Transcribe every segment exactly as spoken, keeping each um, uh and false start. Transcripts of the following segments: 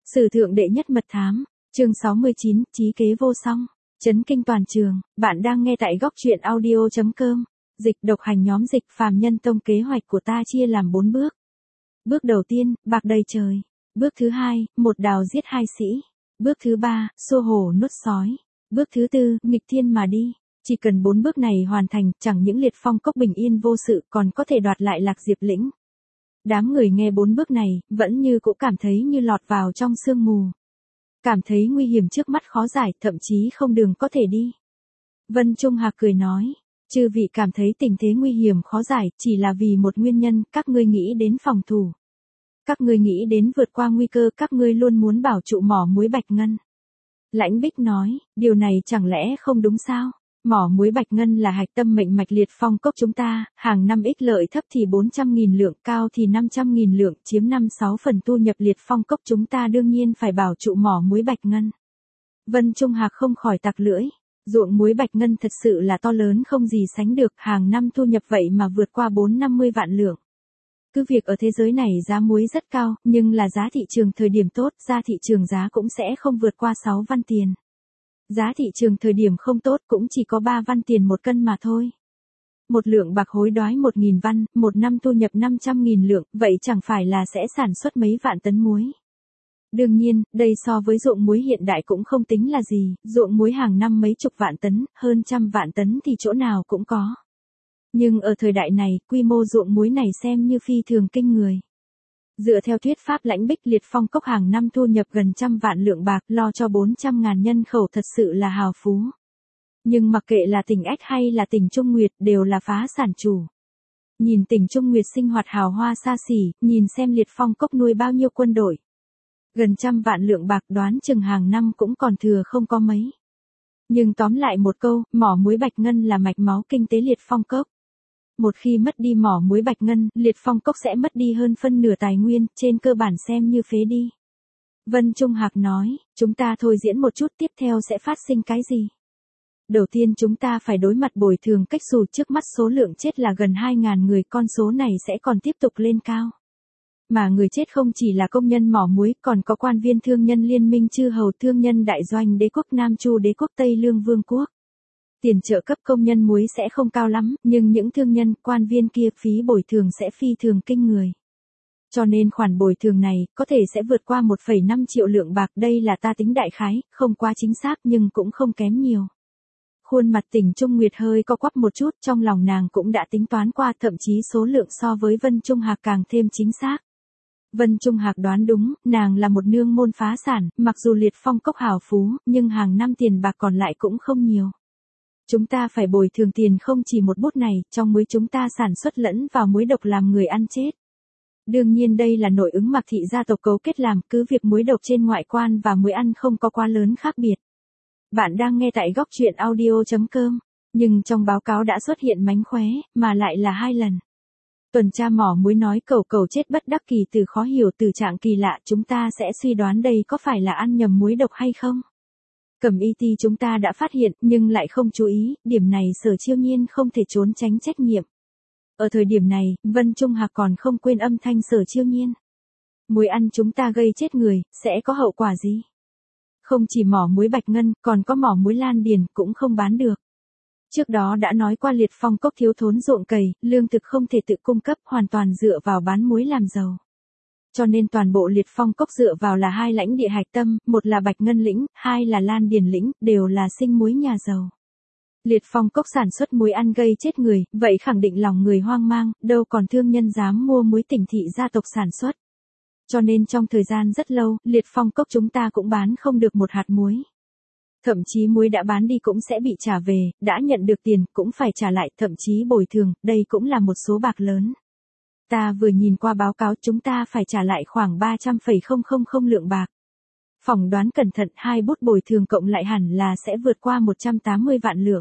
Sử thượng đệ nhất mật thám, chương sáu mươi chín, chí kế vô song, chấn kinh toàn trường. Bạn đang nghe tại góc truyện audio chấm com. Dịch độc hành nhóm dịch phàm nhân tông kế hoạch của ta chia làm bốn bước. Bước đầu tiên, bạc đầy trời. Bước thứ hai, một đào giết hai sĩ. Bước thứ ba, xô hổ nuốt sói. Bước thứ tư, nghịch thiên mà đi. Chỉ cần bốn bước này hoàn thành, chẳng những liệt phong cốc bình yên vô sự còn có thể đoạt lại Lạc Diệp lĩnh. Đám người nghe bốn bước này, vẫn như cũng cảm thấy như lọt vào trong sương mù. Cảm thấy nguy hiểm trước mắt khó giải, thậm chí không đường có thể đi. Vân Trung Hạc cười nói, chư vị cảm thấy tình thế nguy hiểm khó giải, chỉ là vì một nguyên nhân, các ngươi nghĩ đến phòng thủ. Các ngươi nghĩ đến vượt qua nguy cơ, các ngươi luôn muốn bảo trụ mỏ muối Bạch Ngân. Lãnh Bích nói, điều này chẳng lẽ không đúng sao? Mỏ muối Bạch Ngân là hạch tâm mệnh mạch liệt phong cốc chúng ta, hàng năm ích lợi thấp thì bốn trăm nghìn lượng, cao thì năm trăm nghìn lượng, chiếm năm sáu phần thu nhập liệt phong cốc chúng ta, đương nhiên phải bảo trụ mỏ muối Bạch Ngân. Vân Trung Hạc không khỏi tặc lưỡi, ruộng muối Bạch Ngân thật sự là to lớn không gì sánh được, hàng năm thu nhập vậy mà vượt qua bốn năm mươi vạn lượng. Cứ việc ở thế giới này giá muối rất cao, nhưng là giá thị trường thời điểm tốt, ra thị trường giá cũng sẽ không vượt qua sáu văn tiền. Giá thị trường thời điểm không tốt cũng chỉ có ba văn tiền một cân mà thôi. Một lượng bạc hối đoái một nghìn văn, một năm thu nhập năm trăm nghìn lượng, vậy chẳng phải là sẽ sản xuất mấy vạn tấn muối. Đương nhiên, đây so với ruộng muối hiện đại cũng không tính là gì, ruộng muối hàng năm mấy chục vạn tấn, hơn trăm vạn tấn thì chỗ nào cũng có. Nhưng ở thời đại này, quy mô ruộng muối này xem như phi thường kinh người. Dựa theo thuyết pháp Lãnh Bích, liệt phong cốc hàng năm thu nhập gần trăm vạn lượng bạc, lo cho bốn trăm ngàn nhân khẩu thật sự là hào phú. Nhưng mặc kệ là tỉnh Ách hay là tỉnh Trung Nguyệt đều là phá sản chủ. Nhìn tỉnh Trung Nguyệt sinh hoạt hào hoa xa xỉ, nhìn xem liệt phong cốc nuôi bao nhiêu quân đội. Gần trăm vạn lượng bạc, đoán chừng hàng năm cũng còn thừa không có mấy. Nhưng tóm lại một câu, mỏ muối Bạch Ngân là mạch máu kinh tế liệt phong cốc. Một khi mất đi mỏ muối Bạch Ngân, liệt phong cốc sẽ mất đi hơn phân nửa tài nguyên, trên cơ bản xem như phế đi. Vân Trung Hạc nói, chúng ta thôi diễn một chút, tiếp theo sẽ phát sinh cái gì? Đầu tiên chúng ta phải đối mặt bồi thường cách xù, trước mắt số lượng chết là gần hai ngàn người, con số này sẽ còn tiếp tục lên cao. Mà người chết không chỉ là công nhân mỏ muối, còn có quan viên thương nhân liên minh chư hầu, thương nhân đại doanh đế quốc Nam Chu đế quốc Tây Lương Vương quốc. Tiền trợ cấp công nhân muối sẽ không cao lắm, nhưng những thương nhân, quan viên kia phí bồi thường sẽ phi thường kinh người. Cho nên khoản bồi thường này, có thể sẽ vượt qua một phẩy năm triệu lượng bạc, đây là ta tính đại khái, không quá chính xác nhưng cũng không kém nhiều. Khuôn mặt tỉnh Trung Nguyệt hơi co quắp một chút, trong lòng nàng cũng đã tính toán qua, thậm chí số lượng so với Vân Trung Hạc càng thêm chính xác. Vân Trung Hạc đoán đúng, nàng là một nương môn phá sản, mặc dù liệt phong cốc hào phú, nhưng hàng năm tiền bạc còn lại cũng không nhiều. Chúng ta phải bồi thường tiền không chỉ một bút này, trong muối chúng ta sản xuất lẫn vào muối độc làm người ăn chết. Đương nhiên đây là nội ứng Mạc thị gia tộc cấu kết làm, cứ việc muối độc trên ngoại quan và muối ăn không có quá lớn khác biệt. Bạn đang nghe tại góc truyện audio chấm com, nhưng trong báo cáo đã xuất hiện mánh khóe, mà lại là hai lần. Tuần tra mỏ muối nói cẩu cẩu chết bất đắc kỳ từ khó hiểu từ trạng kỳ lạ, chúng ta sẽ suy đoán đây có phải là ăn nhầm muối độc hay không? Cẩm y ti chúng ta đã phát hiện, nhưng lại không chú ý, điểm này Sở Chiêu Nhiên không thể trốn tránh trách nhiệm. Ở thời điểm này, Vân Trung Hạc còn không quên âm thanh Sở Chiêu Nhiên. Muối ăn chúng ta gây chết người, sẽ có hậu quả gì? Không chỉ mỏ muối Bạch Ngân, còn có mỏ muối Lan Điền, cũng không bán được. Trước đó đã nói qua liệt phong cốc thiếu thốn ruộng cày, lương thực không thể tự cung cấp, hoàn toàn dựa vào bán muối làm giàu. Cho nên toàn bộ liệt phong cốc dựa vào là hai lãnh địa hạch tâm, một là Bạch Ngân lĩnh, hai là Lan Điền lĩnh, đều là sinh muối nhà giàu. Liệt phong cốc sản xuất muối ăn gây chết người, vậy khẳng định lòng người hoang mang, đâu còn thương nhân dám mua muối tỉnh thị gia tộc sản xuất. Cho nên trong thời gian rất lâu, liệt phong cốc chúng ta cũng bán không được một hạt muối. Thậm chí muối đã bán đi cũng sẽ bị trả về, đã nhận được tiền cũng phải trả lại, thậm chí bồi thường, đây cũng là một số bạc lớn. Ta vừa nhìn qua báo cáo, chúng ta phải trả lại khoảng ba trăm phẩy không không không lượng bạc. Phỏng đoán cẩn thận, hai bút bồi thường cộng lại hẳn là sẽ vượt qua một trăm tám mươi vạn lượng.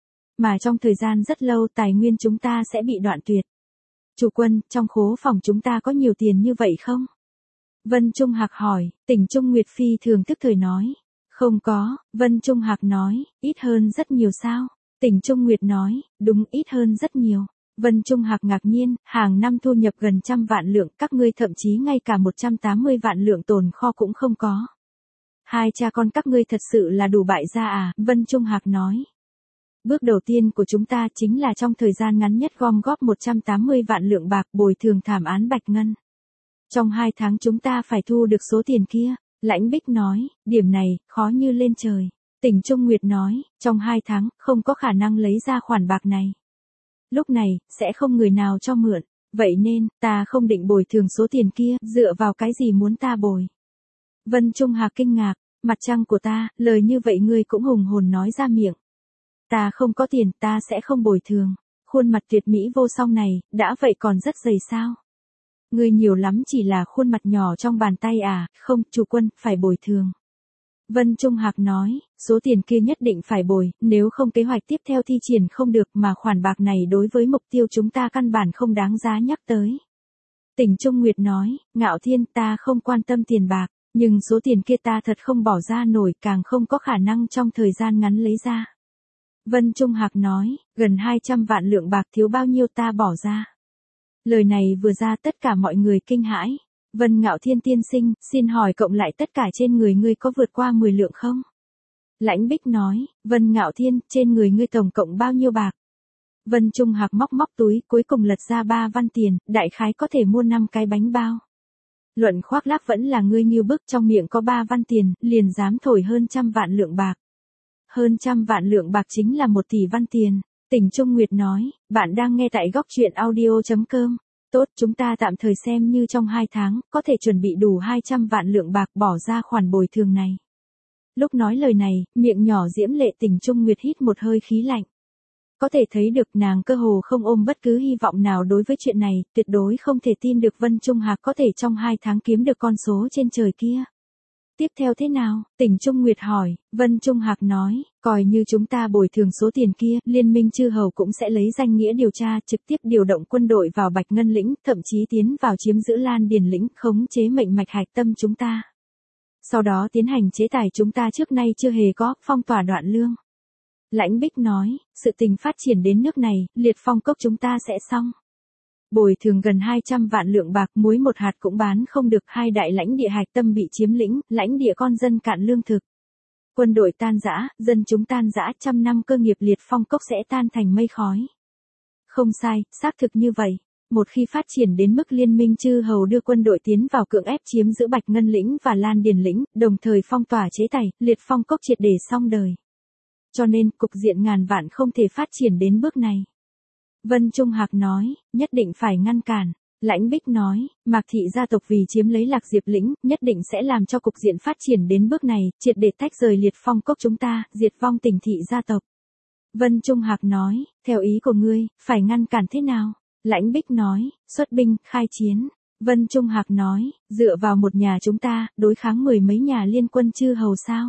Mà trong thời gian rất lâu tài nguyên chúng ta sẽ bị đoạn tuyệt. Chủ quân, trong khố phòng chúng ta có nhiều tiền như vậy không? Vân Trung Hạc hỏi, tỉnh Trung Nguyệt phi thường tức thời nói. Không có, Vân Trung Hạc nói, ít hơn rất nhiều sao? Tỉnh Trung Nguyệt nói, đúng, ít hơn rất nhiều. Vân Trung Hạc ngạc nhiên, hàng năm thu nhập gần trăm vạn lượng, các ngươi thậm chí ngay cả một trăm tám mươi vạn lượng tồn kho cũng không có. Hai cha con các ngươi thật sự là đủ bại gia à, Vân Trung Hạc nói. Bước đầu tiên của chúng ta chính là trong thời gian ngắn nhất gom góp một trăm tám mươi vạn lượng bạc bồi thường thảm án Bạch Ngân. Trong hai tháng chúng ta phải thu được số tiền kia, Lãnh Bích nói, điểm này, khó như lên trời. Tỉnh Trung Nguyệt nói, trong hai tháng, không có khả năng lấy ra khoản bạc này. Lúc này, sẽ không người nào cho mượn, vậy nên, ta không định bồi thường số tiền kia, dựa vào cái gì muốn ta bồi. Vân Trung Hạc kinh ngạc, mặt trăng của ta, lời như vậy ngươi cũng hùng hồn nói ra miệng. Ta không có tiền, ta sẽ không bồi thường. Khuôn mặt tuyệt mỹ vô song này, đã vậy còn rất dày sao? Ngươi nhiều lắm chỉ là khuôn mặt nhỏ trong bàn tay à, không, chủ quân, phải bồi thường. Vân Trung Hạc nói, số tiền kia nhất định phải bồi, nếu không kế hoạch tiếp theo thi triển không được mà khoản bạc này đối với mục tiêu chúng ta căn bản không đáng giá nhắc tới. Tỉnh Trung Nguyệt nói, Ngạo Thiên ta không quan tâm tiền bạc, nhưng số tiền kia ta thật không bỏ ra nổi, càng không có khả năng trong thời gian ngắn lấy ra. Vân Trung Hạc nói, gần hai trăm vạn lượng bạc thiếu bao nhiêu ta bỏ ra. Lời này vừa ra tất cả mọi người kinh hãi. Vân Ngạo Thiên tiên sinh, xin hỏi cộng lại tất cả trên người ngươi có vượt qua mười lượng không? Lãnh Bích nói, Vân Ngạo Thiên, trên người ngươi tổng cộng bao nhiêu bạc? Vân Trung Hạc móc móc túi, cuối cùng lật ra ba văn tiền, đại khái có thể mua năm cái bánh bao. Luận khoác lác vẫn là ngươi như bức, trong miệng có ba văn tiền, liền dám thổi hơn trăm vạn lượng bạc. Hơn trăm vạn lượng bạc chính là một tỷ văn tiền. Tỉnh Trung Nguyệt nói, bạn đang nghe tại góc truyện audio chấm com. Tốt, chúng ta tạm thời xem như trong hai tháng, có thể chuẩn bị đủ hai trăm vạn lượng bạc bỏ ra khoản bồi thường này. Lúc nói lời này, miệng nhỏ diễm lệ Tỉnh Trung Nguyệt hít một hơi khí lạnh. Có thể thấy được nàng cơ hồ không ôm bất cứ hy vọng nào đối với chuyện này, tuyệt đối không thể tin được Vân Trung Hạc có thể trong hai tháng kiếm được con số trên trời kia. Tiếp theo thế nào? Tỉnh Trung Nguyệt hỏi, Vân Trung Hạc nói, coi như chúng ta bồi thường số tiền kia, Liên minh chư hầu cũng sẽ lấy danh nghĩa điều tra, trực tiếp điều động quân đội vào Bạch Ngân lĩnh, thậm chí tiến vào chiếm giữ Lan Điền lĩnh, khống chế mệnh mạch hạch tâm chúng ta. Sau đó tiến hành chế tài chúng ta trước nay chưa hề có, phong tỏa đoạn lương. Lãnh Bích nói, sự tình phát triển đến nước này, liệt phong cốc chúng ta sẽ xong. Bồi thường gần hai trăm vạn lượng bạc, muối một hạt cũng bán không được, hai đại lãnh địa hạch tâm bị chiếm lĩnh, lãnh địa con dân cạn lương thực. Quân đội tan rã, dân chúng tan rã, trăm năm cơ nghiệp liệt phong cốc sẽ tan thành mây khói. Không sai, xác thực như vậy. Một khi phát triển đến mức Liên minh chư hầu đưa quân đội tiến vào cưỡng ép chiếm giữ Bạch Ngân lĩnh và Lan Điền lĩnh, đồng thời phong tỏa chế tài, liệt phong cốc triệt để xong đời. Cho nên, cục diện ngàn vạn không thể phát triển đến bước này. Vân Trung Hạc nói, nhất định phải ngăn cản. Lãnh Bích nói, Mạc thị gia tộc vì chiếm lấy Lạc Diệp lĩnh, nhất định sẽ làm cho cục diện phát triển đến bước này, triệt để tách rời liệt phong cốc chúng ta, diệt vong Tỉnh thị gia tộc. Vân Trung Hạc nói, theo ý của ngươi, phải ngăn cản thế nào? Lãnh Bích nói, xuất binh, khai chiến. Vân Trung Hạc nói, dựa vào một nhà chúng ta, đối kháng mười mấy nhà liên quân chư hầu sao?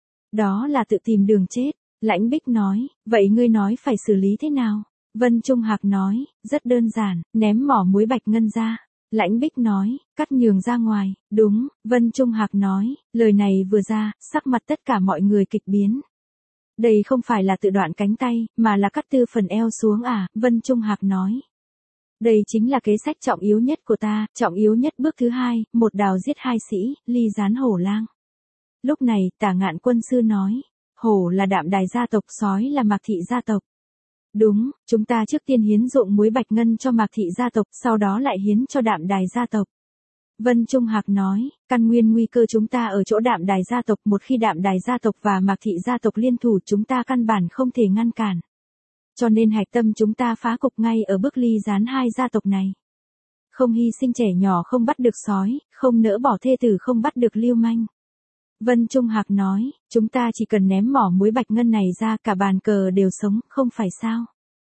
Đó là tự tìm đường chết. Lãnh Bích nói, vậy ngươi nói phải xử lý thế nào? Vân Trung Hạc nói, rất đơn giản, ném mỏ muối Bạch Ngân ra. Lãnh Bích nói, cắt nhường ra ngoài, đúng, Vân Trung Hạc nói, lời này vừa ra, sắc mặt tất cả mọi người kịch biến. Đây không phải là tự đoạn cánh tay, mà là cắt tư phần eo xuống à, Vân Trung Hạc nói. Đây chính là kế sách trọng yếu nhất của ta, trọng yếu nhất bước thứ hai, một đào giết hai sĩ, ly gián hổ lang. Lúc này, Tả Ngạn Quân sư nói, hổ là Đạm Đài gia tộc, sói là Mạc thị gia tộc. Đúng, chúng ta trước tiên hiến ruộng muối Bạch Ngân cho Mạc thị gia tộc, sau đó lại hiến cho Đạm Đài gia tộc. Vân Trung Hạc nói, căn nguyên nguy cơ chúng ta ở chỗ Đạm Đài gia tộc, một khi Đạm Đài gia tộc và Mạc thị gia tộc liên thủ chúng ta căn bản không thể ngăn cản. Cho nên hạch tâm chúng ta phá cục ngay ở bước ly gián hai gia tộc này. Không hy sinh trẻ nhỏ, không bắt được sói, không nỡ bỏ thê tử, không bắt được lưu manh. Vân Trung Hạc nói, chúng ta chỉ cần ném mỏ muối Bạch Ngân này ra, cả bàn cờ đều sống, không phải sao?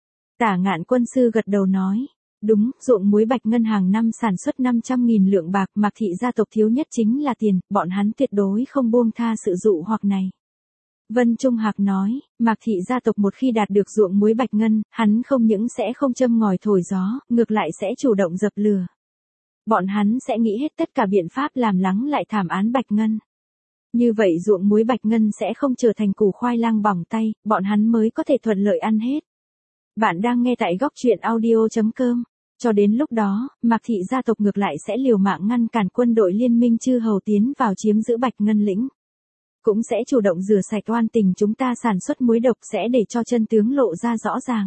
Tả Ngạn Quân sư gật đầu nói, đúng, ruộng muối Bạch Ngân hàng năm sản xuất năm trăm nghìn lượng bạc, Mạc thị gia tộc thiếu nhất chính là tiền, bọn hắn tuyệt đối không buông tha sự dụ hoặc này. Vân Trung Hạc nói, Mạc thị gia tộc một khi đạt được ruộng muối Bạch Ngân, hắn không những sẽ không châm ngòi thổi gió, ngược lại sẽ chủ động dập lửa. Bọn hắn sẽ nghĩ hết tất cả biện pháp làm lắng lại thảm án Bạch Ngân. Như vậy ruộng muối Bạch Ngân sẽ không trở thành củ khoai lang bỏng tay, bọn hắn mới có thể thuận lợi ăn hết. Bạn đang nghe tại góc truyện audio.com. Cho đến lúc đó, Mạc Thị gia tộc ngược lại sẽ liều mạng ngăn cản quân đội liên minh chư hầu tiến vào chiếm giữ Bạch Ngân lĩnh. Cũng sẽ chủ động rửa sạch oan tình chúng ta sản xuất muối độc sẽ để cho chân tướng lộ ra rõ ràng.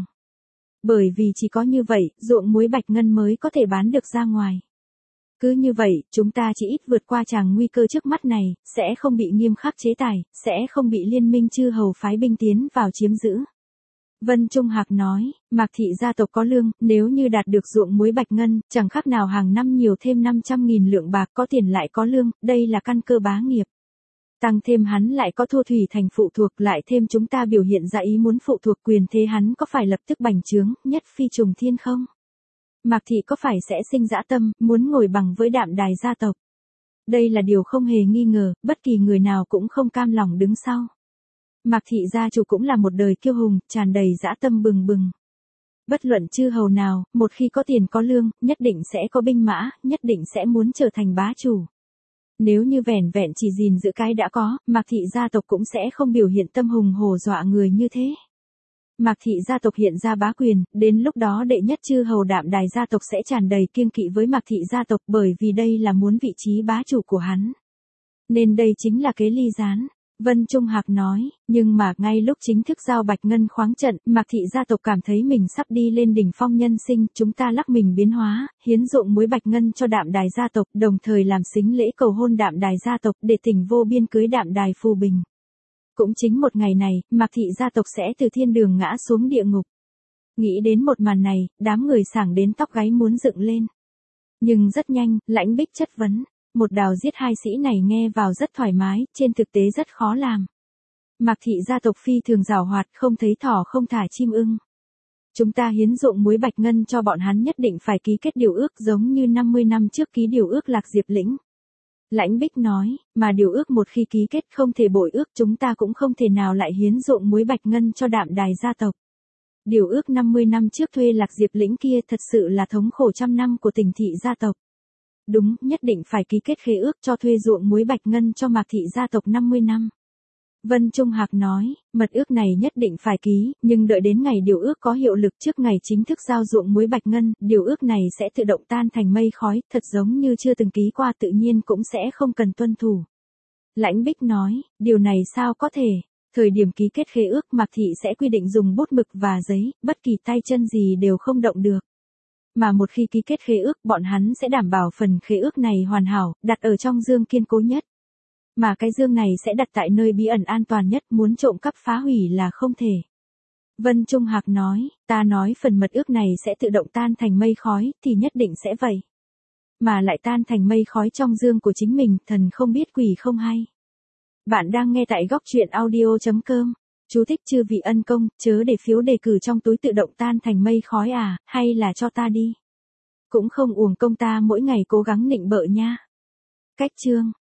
Bởi vì chỉ có như vậy, ruộng muối Bạch Ngân mới có thể bán được ra ngoài. Cứ như vậy, chúng ta chỉ ít vượt qua tràng nguy cơ trước mắt này, sẽ không bị nghiêm khắc chế tài, sẽ không bị liên minh chư hầu phái binh tiến vào chiếm giữ. Vân Trung Hạc nói, Mạc Thị gia tộc có lương, nếu như đạt được ruộng muối Bạch Ngân, chẳng khác nào hàng năm nhiều thêm năm trăm nghìn lượng bạc, có tiền lại có lương, đây là căn cơ bá nghiệp. Tăng thêm hắn lại có Thô Thủy Thành phụ thuộc, lại thêm chúng ta biểu hiện ra ý muốn phụ thuộc quyền thế, hắn có phải lập tức bành trướng, nhất phi trùng thiên không? Mạc Thị có phải sẽ sinh dã tâm, muốn ngồi bằng với Đạm Đài gia tộc? Đây là điều không hề nghi ngờ, bất kỳ người nào cũng không cam lòng đứng sau. Mạc Thị gia chủ cũng là một đời kiêu hùng, tràn đầy dã tâm bừng bừng. Bất luận chư hầu nào, một khi có tiền có lương, nhất định sẽ có binh mã, nhất định sẽ muốn trở thành bá chủ. Nếu như vẻn vẹn chỉ gìn giữ cái đã có, Mạc Thị gia tộc cũng sẽ không biểu hiện tâm hùng hổ dọa người như thế. Mạc Thị gia tộc hiện ra bá quyền, đến lúc đó đệ nhất chư hầu Đạm Đài gia tộc sẽ tràn đầy kiêng kỵ với Mạc Thị gia tộc, bởi vì đây là muốn vị trí bá chủ của hắn. Nên đây chính là kế ly gián. Vân Trung Hạc nói, nhưng mà ngay lúc chính thức giao Bạch Ngân khoáng trận, Mạc Thị gia tộc cảm thấy mình sắp đi lên đỉnh phong nhân sinh, chúng ta lắc mình biến hóa, hiến ruộng muối Bạch Ngân cho Đạm Đài gia tộc, đồng thời làm sính lễ cầu hôn Đạm Đài gia tộc để tình vô biên cưới Đạm Đài Phù Bình. Cũng chính một ngày này, Mạc Thị gia tộc sẽ từ thiên đường ngã xuống địa ngục. Nghĩ đến một màn này, đám người sảng đến tóc gáy muốn dựng lên. Nhưng rất nhanh, Lãnh Bích chất vấn. Một đào giết hai sĩ này nghe vào rất thoải mái, trên thực tế rất khó làm. Mạc Thị gia tộc phi thường giàu hoạt, không thấy thỏ không thả chim ưng. Chúng ta hiến ruộng muối Bạch Ngân cho bọn hắn, nhất định phải ký kết điều ước giống như năm mươi năm trước ký điều ước Lạc Diệp lĩnh. Lãnh Bích nói, mà điều ước một khi ký kết không thể bội ước, chúng ta cũng không thể nào lại hiến ruộng muối Bạch Ngân cho Đạm Đài gia tộc. Điều ước năm mươi năm trước thuê Lạc Diệp lĩnh kia thật sự là thống khổ trăm năm của Tình Thị gia tộc. Đúng, nhất định phải ký kết khế ước cho thuê ruộng muối Bạch Ngân cho Mạc Thị gia tộc năm mươi năm. Vân Trung Hạc nói, mật ước này nhất định phải ký, nhưng đợi đến ngày điều ước có hiệu lực trước ngày chính thức giao ruộng muối Bạch Ngân, điều ước này sẽ tự động tan thành mây khói, thật giống như chưa từng ký qua, tự nhiên cũng sẽ không cần tuân thủ. Lãnh Bích nói, điều này sao có thể? Thời điểm ký kết khế ước, Mạc Thị sẽ quy định dùng bút mực và giấy, bất kỳ tay chân gì đều không động được. Mà một khi ký kết khế ước, bọn hắn sẽ đảm bảo phần khế ước này hoàn hảo, đặt ở trong dương kiên cố nhất. Mà cái dương này sẽ đặt tại nơi bí ẩn an toàn nhất, muốn trộm cắp phá hủy là không thể. Vân Trung Hạc nói, ta nói phần mật ước này sẽ tự động tan thành mây khói, thì nhất định sẽ vậy. Mà lại tan thành mây khói trong dương của chính mình, thần không biết quỷ không hay. Bạn đang nghe tại góc truyện audio.com. Chú thích: chư vị ân công, chớ để phiếu đề cử trong túi tự động tan thành mây khói à, hay là cho ta đi. Cũng không uổng công ta mỗi ngày cố gắng nịnh bợ nha. Cách chương.